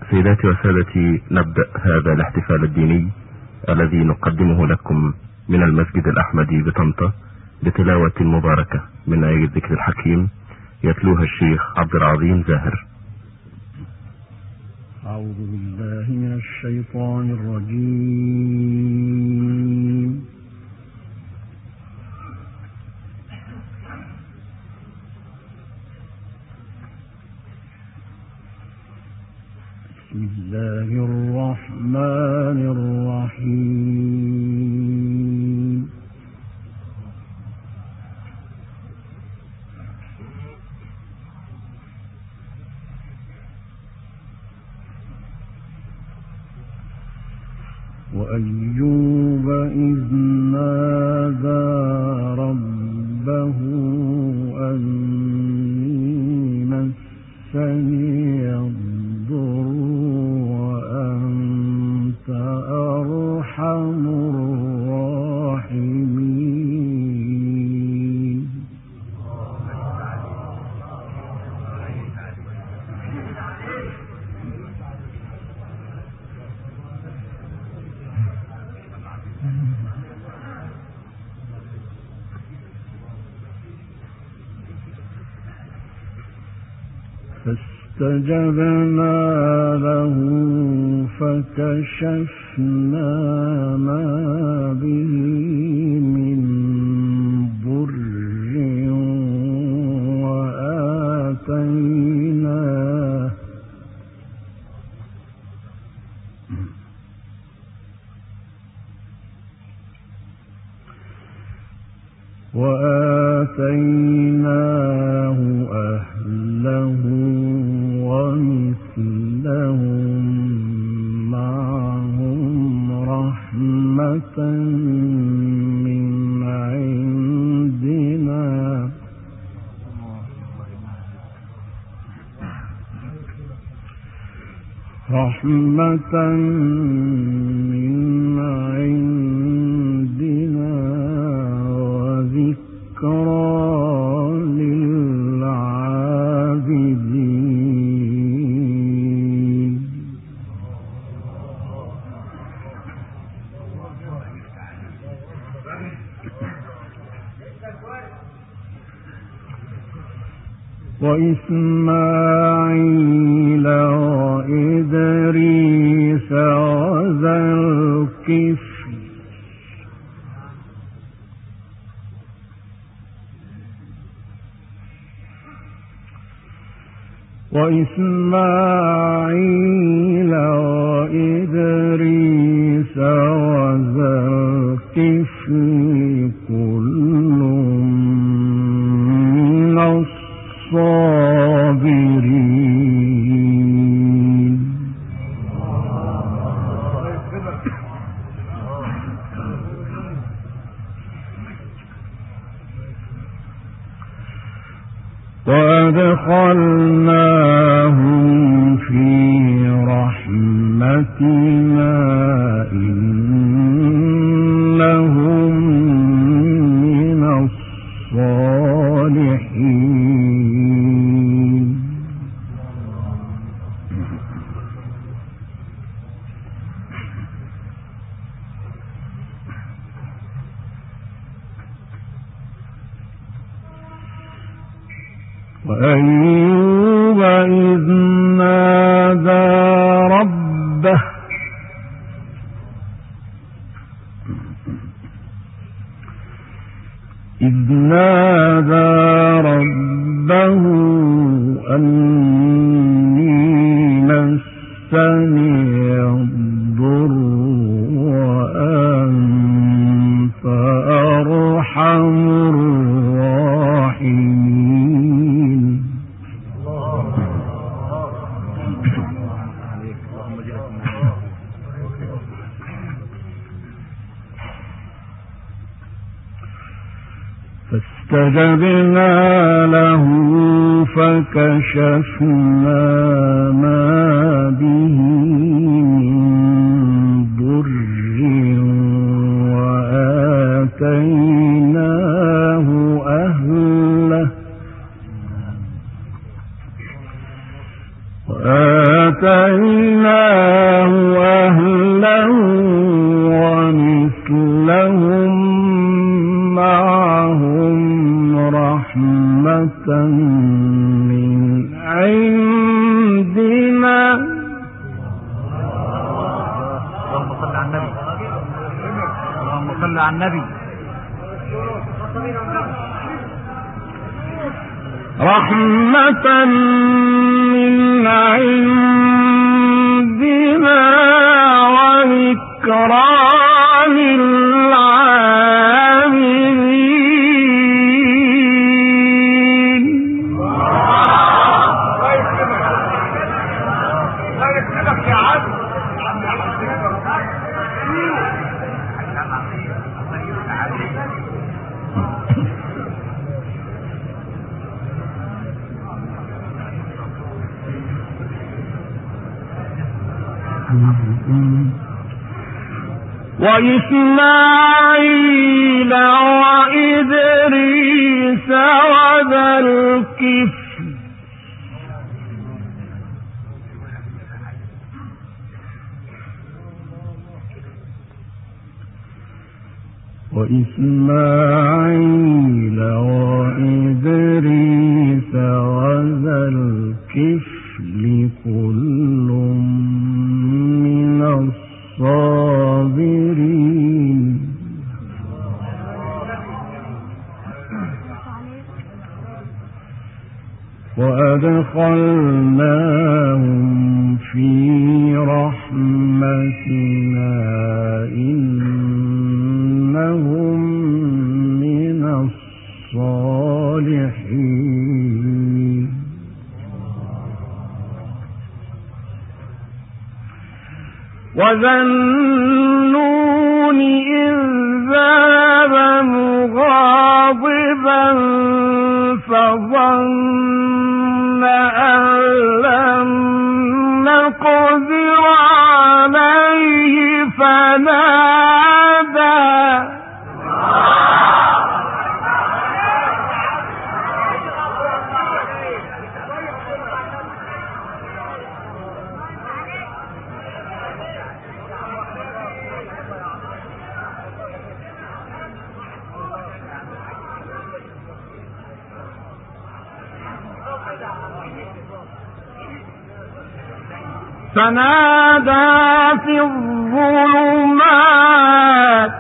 سيداتي وسادتي، نبدأ هذا الاحتفال الديني الذي نقدمه لكم من المسجد الأحمدي بطنطا بتلاوة مباركة من آية الذكر الحكيم يتلوها الشيخ عبد العظيم زاهر. أعوذ بالله من الشيطان الرجيم. بسم الله الرحمن الرحيم. وأيوب إذ نادى ربه أني مسني الضر وأنت أرحم الراحمين. فاستجبنا له فكشفنا ما به من ضر وآتيناه أهله ومثلهم معهم رحمة من عندنا وذكرى للعابدين. وإسماعيل وإدريس وذا الكفل كل من الصابرين. وأدخلناهم في رحمتنا إنهم من الصالحين. وأيوب إذ نادى ربه أني مسني الضر وأنت أرحم الراحمين. فاستجبنا له فكشفنا ما به من ضر وآتيناه أهله وآتيناه أهله ومثلهم معهم رحمة من عندنا. اللهم صل على النبي. اللهم صل على النبي. رحمة من عندنا وذكرى للعابدين. الله يكرمك يا عم. وإسماعيل وإدريس وذا الكفل وإسماعيل وإدريس وذا الكفل كل من الصابرين. وأدخلناهم في رحمتنا إنهم من الصالحين. وذا النون إذ ذهب مغاضبا فظن أن لن نقدر عليه فنادى في الظلمات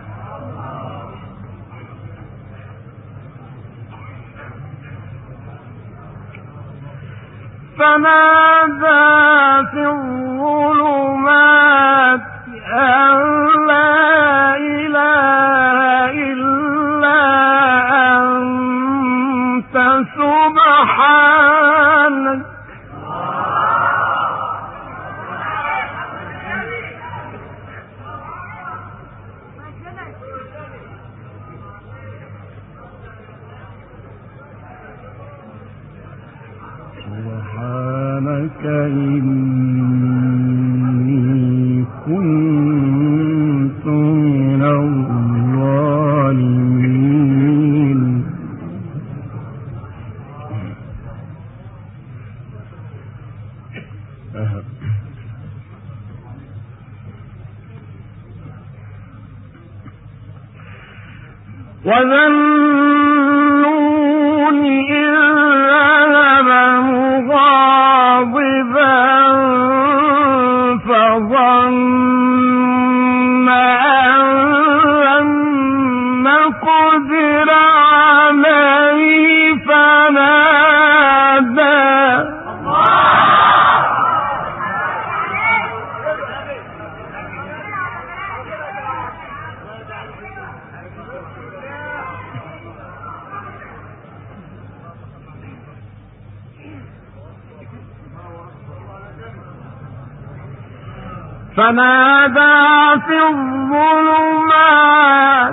أن لا إله إلا أنت سبحانك إني كنت من الظالمين. وذا النون إذ ذهب مغاضبا فظن أن لن نقدر عليه فنادى في الظلمات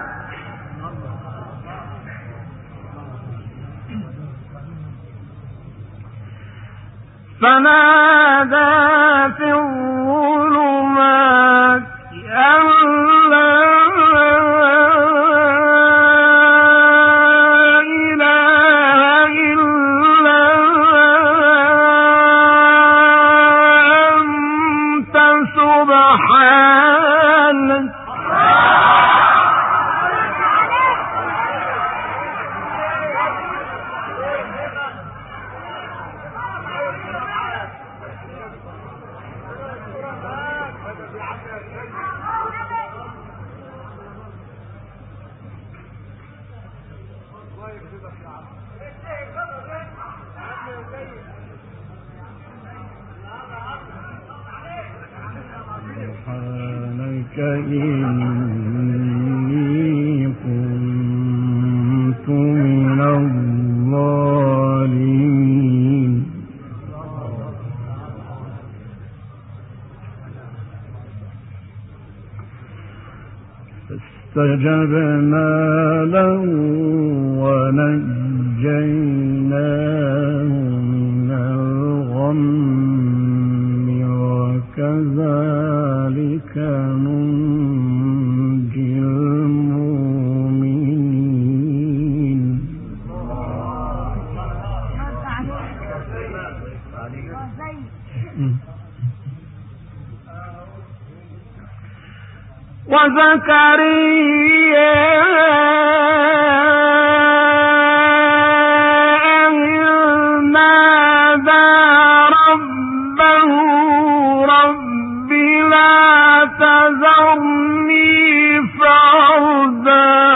أن لا إله إلا إني كنت من الظالمين فاستجبنا له ونجيناه من الغم وكذلك ننجي المؤمنين وزكريا نادى ربه رب لا تذرني فردا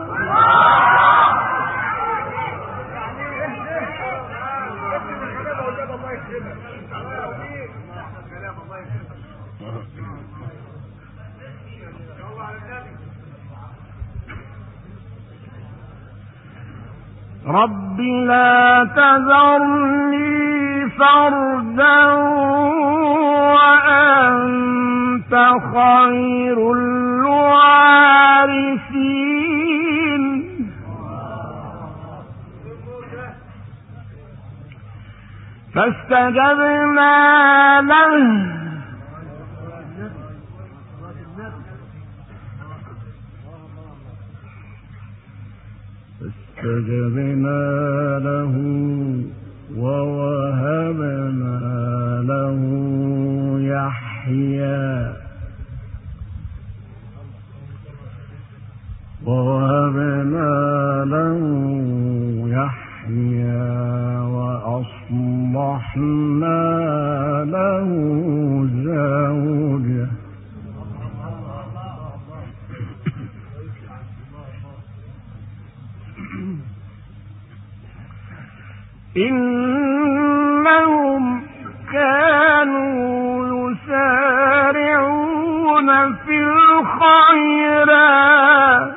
رب لا تذرني فردا وأنت خير الوارثين فاستجبنا له ووهبنا له يحيى وأصلحنا له زوجه إنهم كانوا يسارعون في الخيرات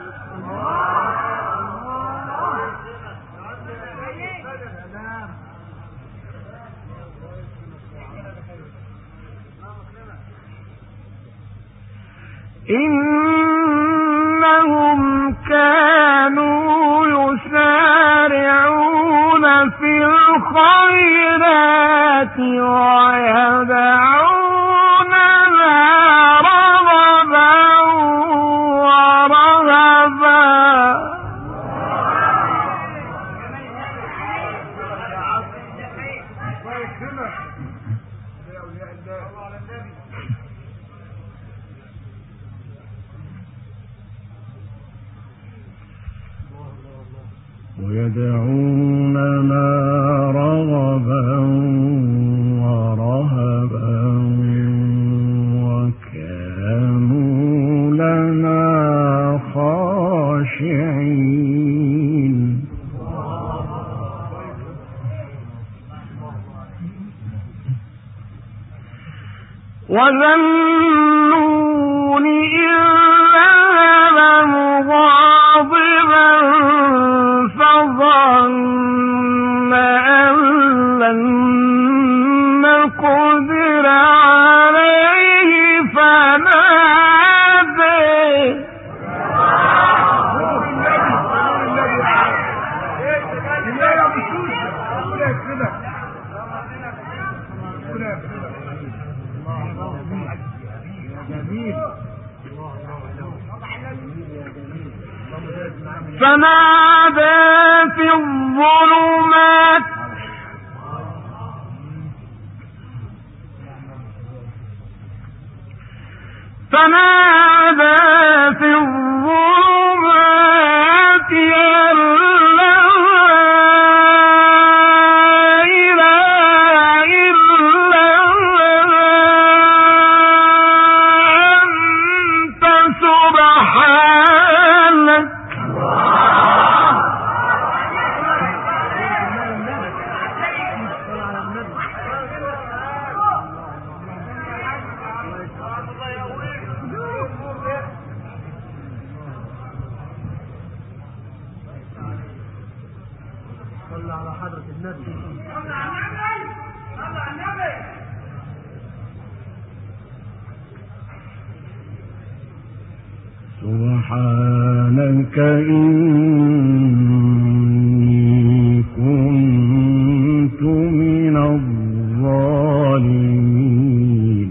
إنهم كانوا يسارعون في الخيرات ويدعوننا رغبا ورهبا وكانوا لنا خاشعين وظنون إذ ذهب مغاضبا فظن أن لن نقدر عليه فنادى في الظلمات أن لا إله إلا أنت سبحانك سبحانك إني كنت من الظالمين.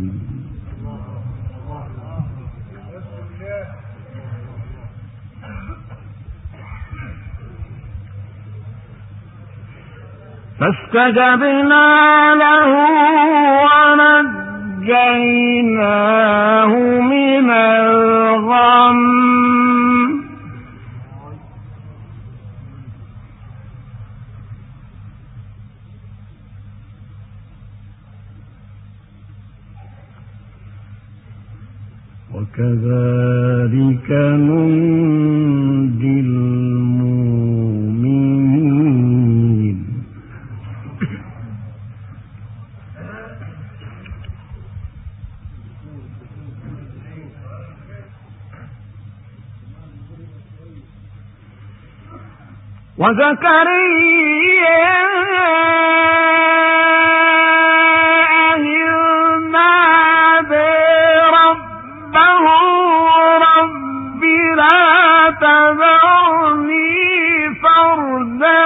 فاستجبنا له ونجيناه من الغم وكذلك ننجي المؤمنين. وزكريا تذرني فردا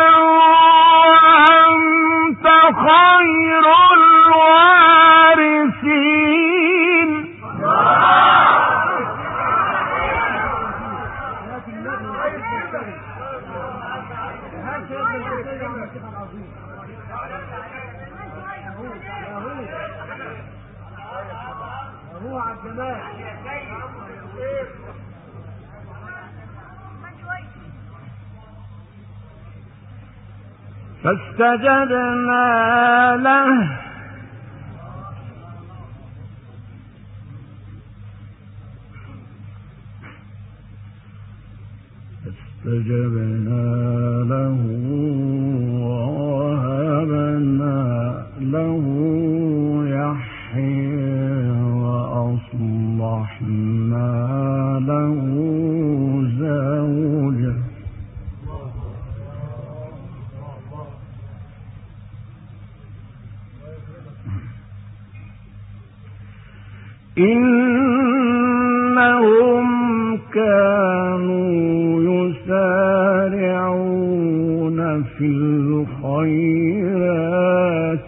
وأنت خير الوارثين. فاستجبنا له ووهبنا له يحيى وأصلحنا له زوجه إنهم كانوا يسارعون في الخيرات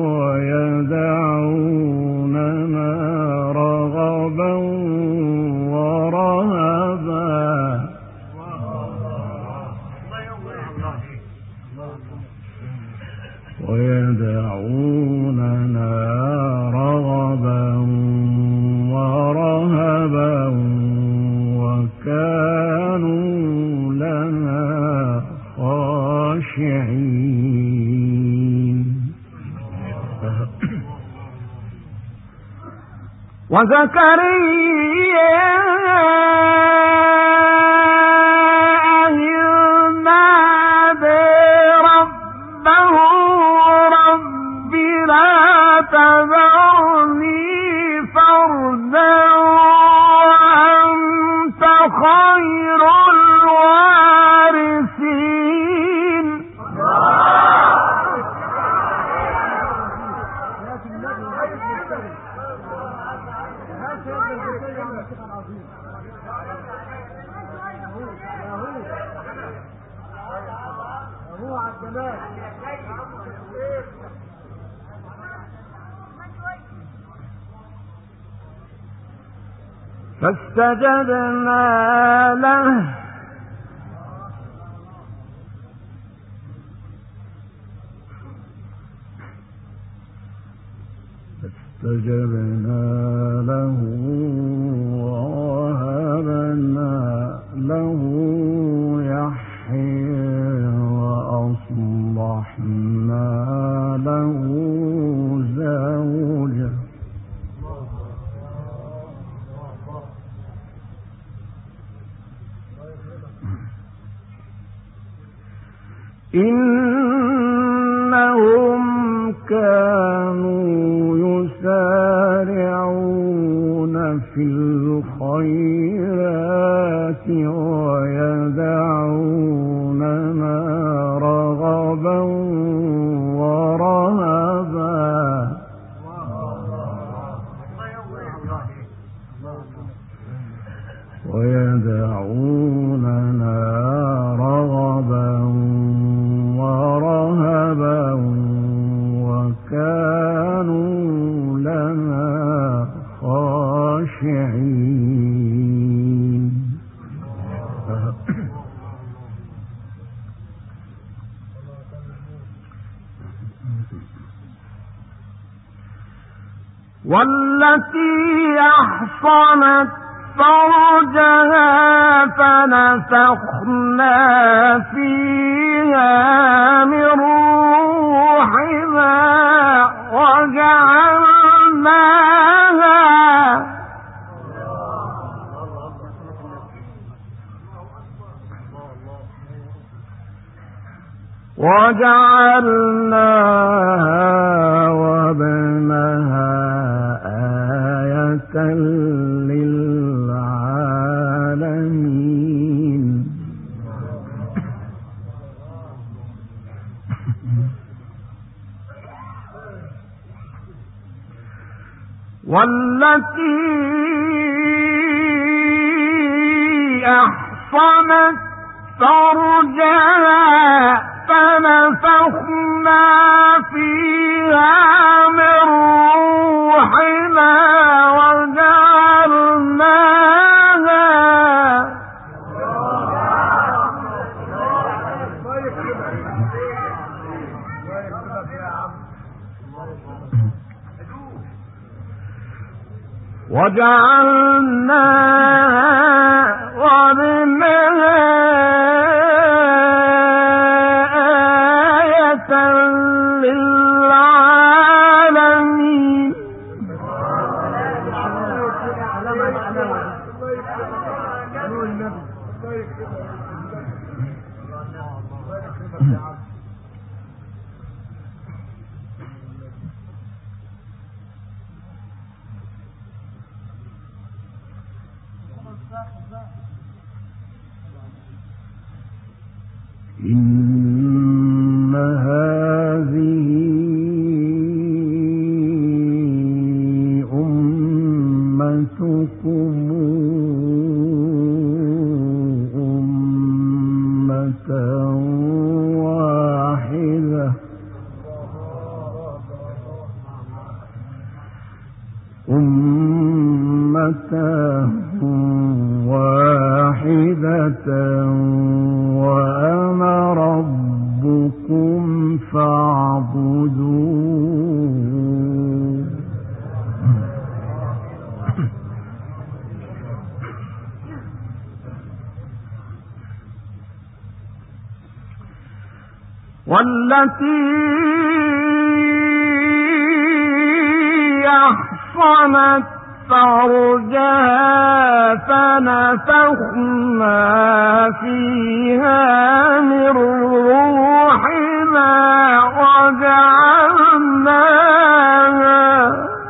ويدعوننا رغبا ورهبا وكانوا لنا خاشعين. وزكريا تذرني فردا وأنت خير الوارثين. فاستجبنا له ووهبنا له يحيى وأصلحنا له زوجه إنهم كانوا يسارعون في الخيرات ويدعوننا رغبا ويدعوننا رغبا ورهبا وكانوا لنا خاشعين. والتي أحصنت فرجها فنفخنا فيها من روحنا وجعلناها وابنها آية للعالمين. والتي أحصنت فرجها فنفخنا فيها من روحنا وجعلناها وابنها آية للعالمين. إن هذه أمتكم أمة واحدة وأنا ربكم فاعبدون. والتي أحصنت فرجها فنفخنا فيها من روحنا وجعلناها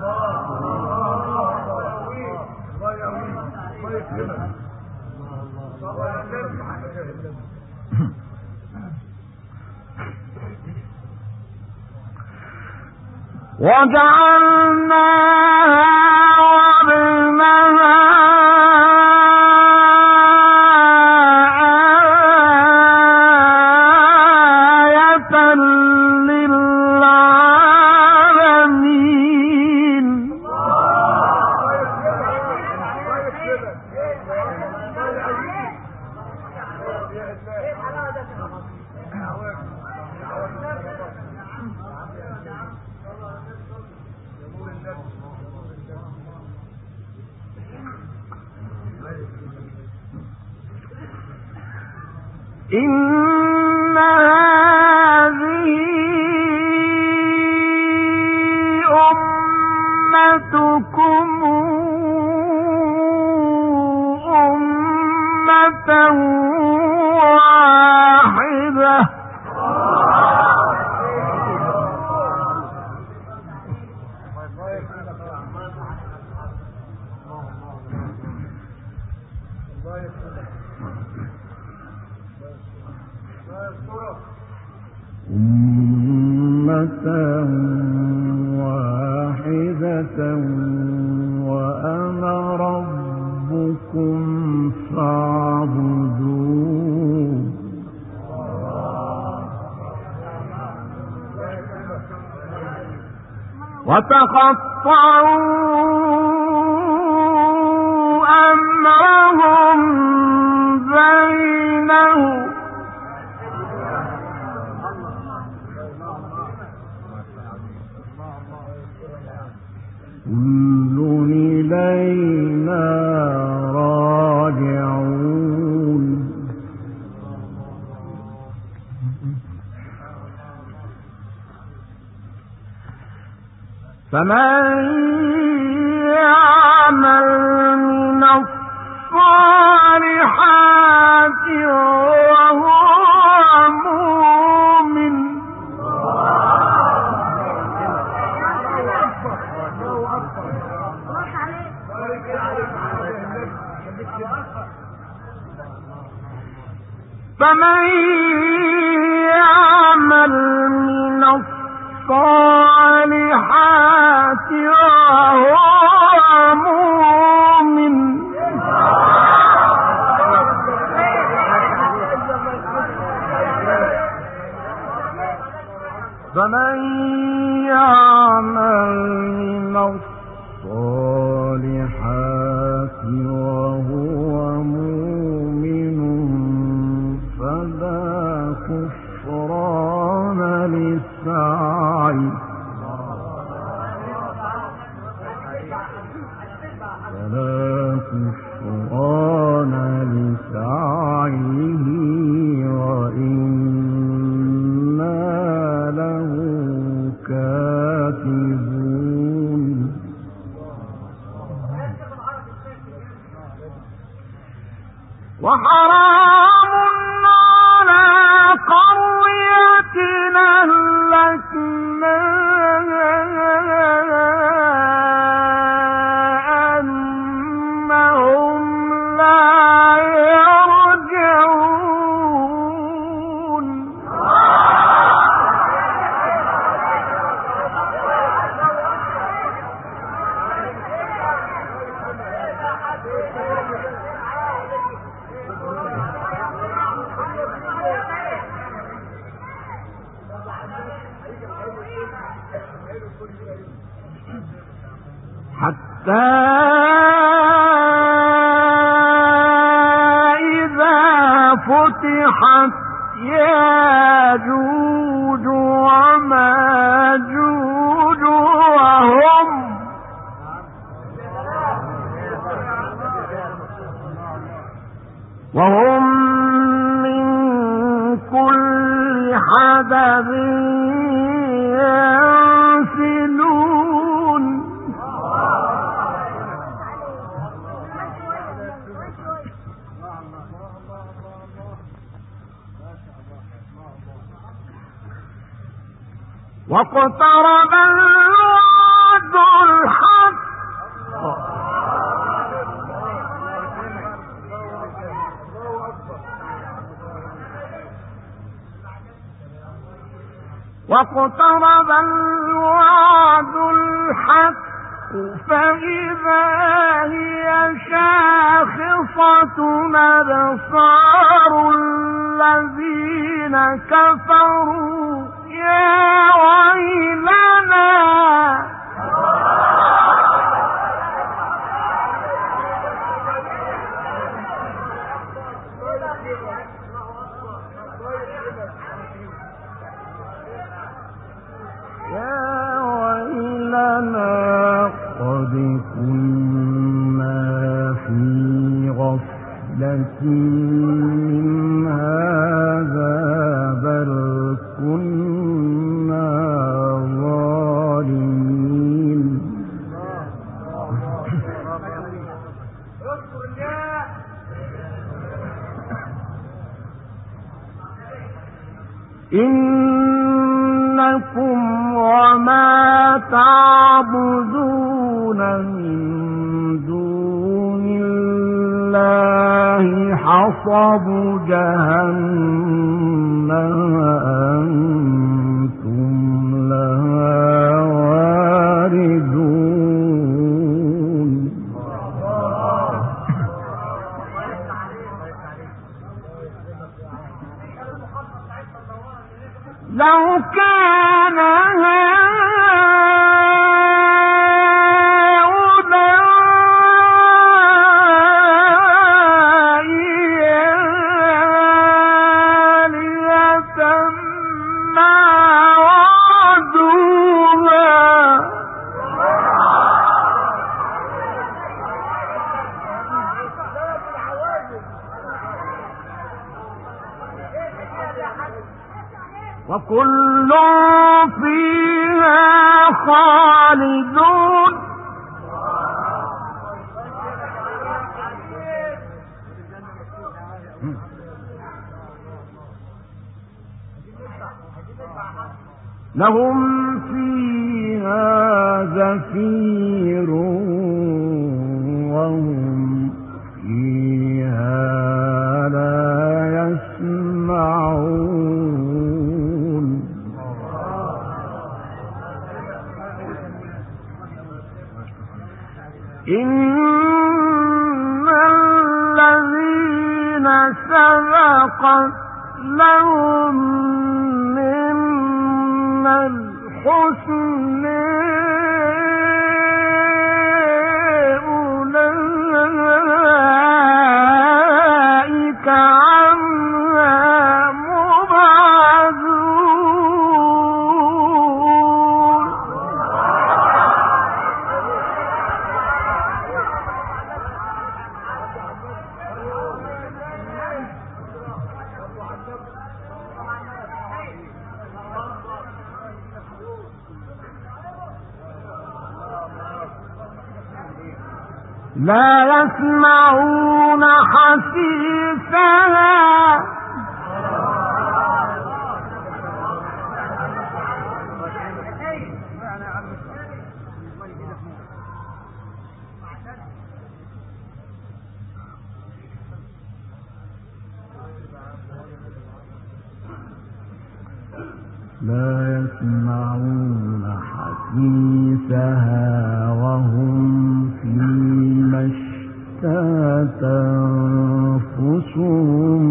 وابنها آية للعالمين. إن هذه أمتكم أمة واحدة واحدة ربكم فاعبدوه وتقطعوا أمرهم بينهم كل إلينا راجعون فمن يعمل من الصالحات وهو مؤمن فمن يعمل من الصالحات وهو مؤمن فمن يعمل من الصالحات وهو مؤمن فلا كفران لسعيه وإنا له كاتبون وحرام على قرية أهلكناها أنهم لا يرجعون حتى إذا فتحت ياجوج وماجوج وهم من كل حدب ينسلون واقترب الوعد الحق فإذا هي شاخصة أبصار الذين كفروا يا ويلنا قد كنا في غفلة من هذا بل كنا ظالمين إنكم وما تعبدون من دون الله حصب جهنم أنتم لها واردون وكل فيها خالدون لهم فيها زفير وهم فيها لا يسمعون إن الذين سبقت لهم من الحسن أولئك عنها مبعدون لا يسمعون حسيسها لا يسمعون حسيسها وهم فيما اشتهت أنفسهم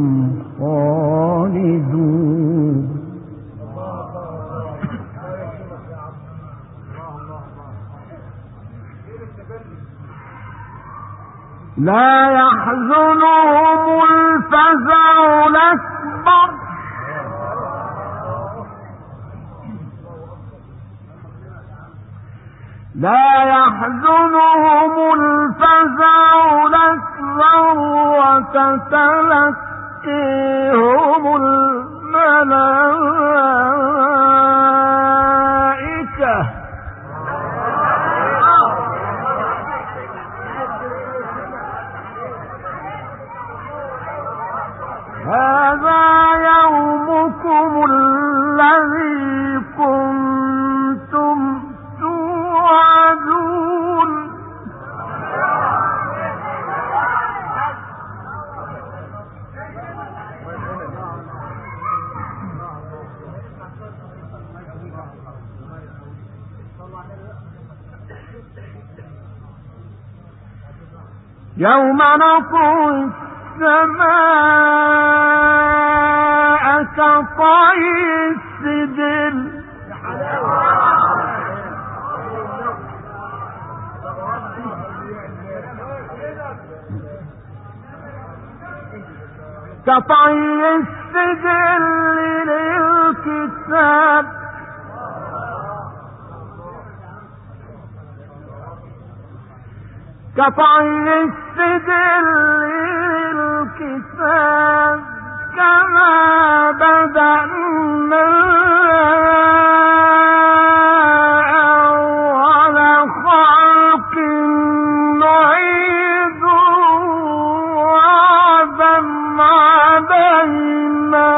خالدون لا يحزنهم الفزع الأكبر لا يحزنهم الفزع الأكبر وتتلقيهم الملائكة هذا يومكم الذي كنتم توعدون يوم نطوي السماء كطي السجل كطي السجل للكتاب كطي السجل للكتاب كما بدأنا أول خلق نعيد وعدا علينا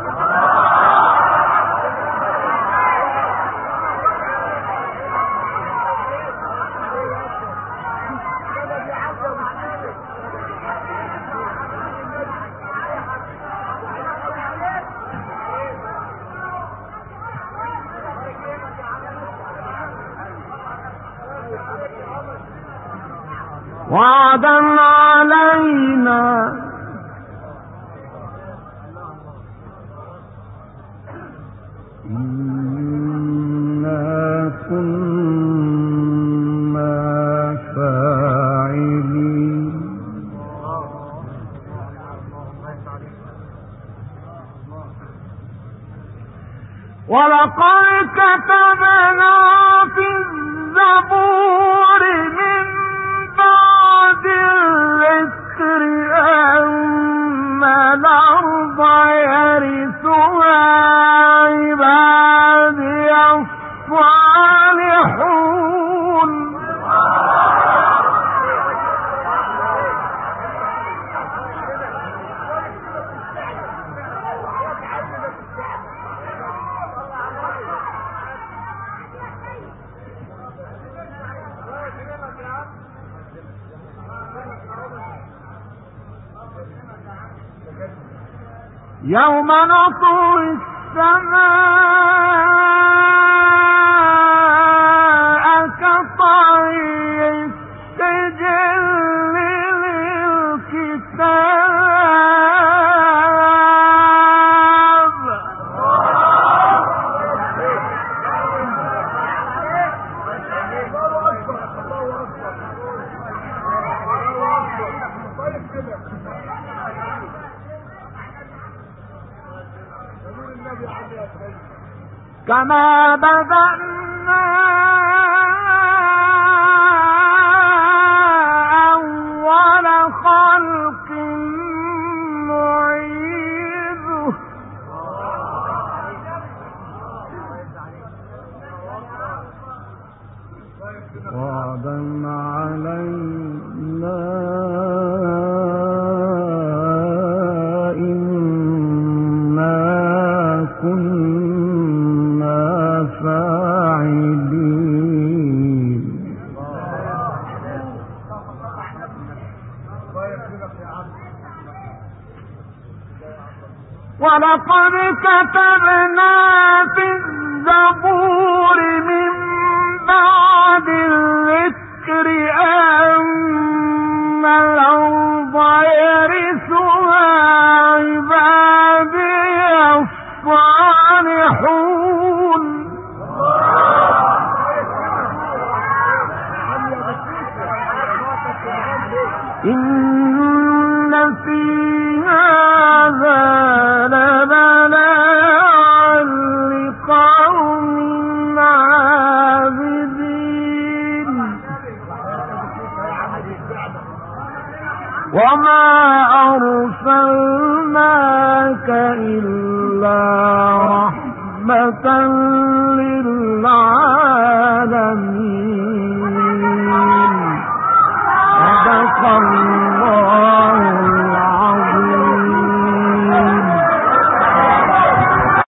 وعدا علينا إنا كنا فاعلين ولقد كتبنا في الزبور من بعد الذكر أن الأرض يرثها عبادي يوم نطوي السماء كطي السجل للكتاب. كما بدأنا أول خلق نعيده وعدا علينا إنا كنا فاعلين. ولقد كتبنا في الزبور من بعد الذكر أن الأرض يرثها عبادي الصالحون. إن في هذا لبلاغا لقوم عابدين. وما أرسلناك إلا رحمة للعالمين.